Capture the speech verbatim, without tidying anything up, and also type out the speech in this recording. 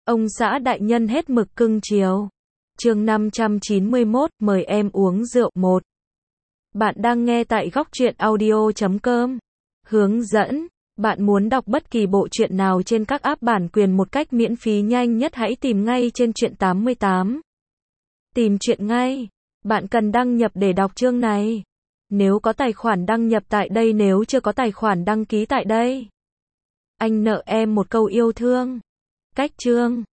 Ông xã đại nhân hết mực cưng chiều. Chương năm trăm chín mươi mốt, mời em uống rượu. một. Bạn đang nghe tại góc truyện audio chấm com. Hướng dẫn. Bạn muốn đọc bất kỳ bộ truyện nào trên các app bản quyền một cách miễn phí nhanh nhất, hãy tìm ngay trên truyện tám mươi tám. Tìm truyện ngay. Bạn cần đăng nhập để đọc chương này. Nếu có tài khoản đăng nhập tại đây, nếu chưa có tài khoản đăng ký tại đây. Anh nợ em một câu yêu thương. Cách chương.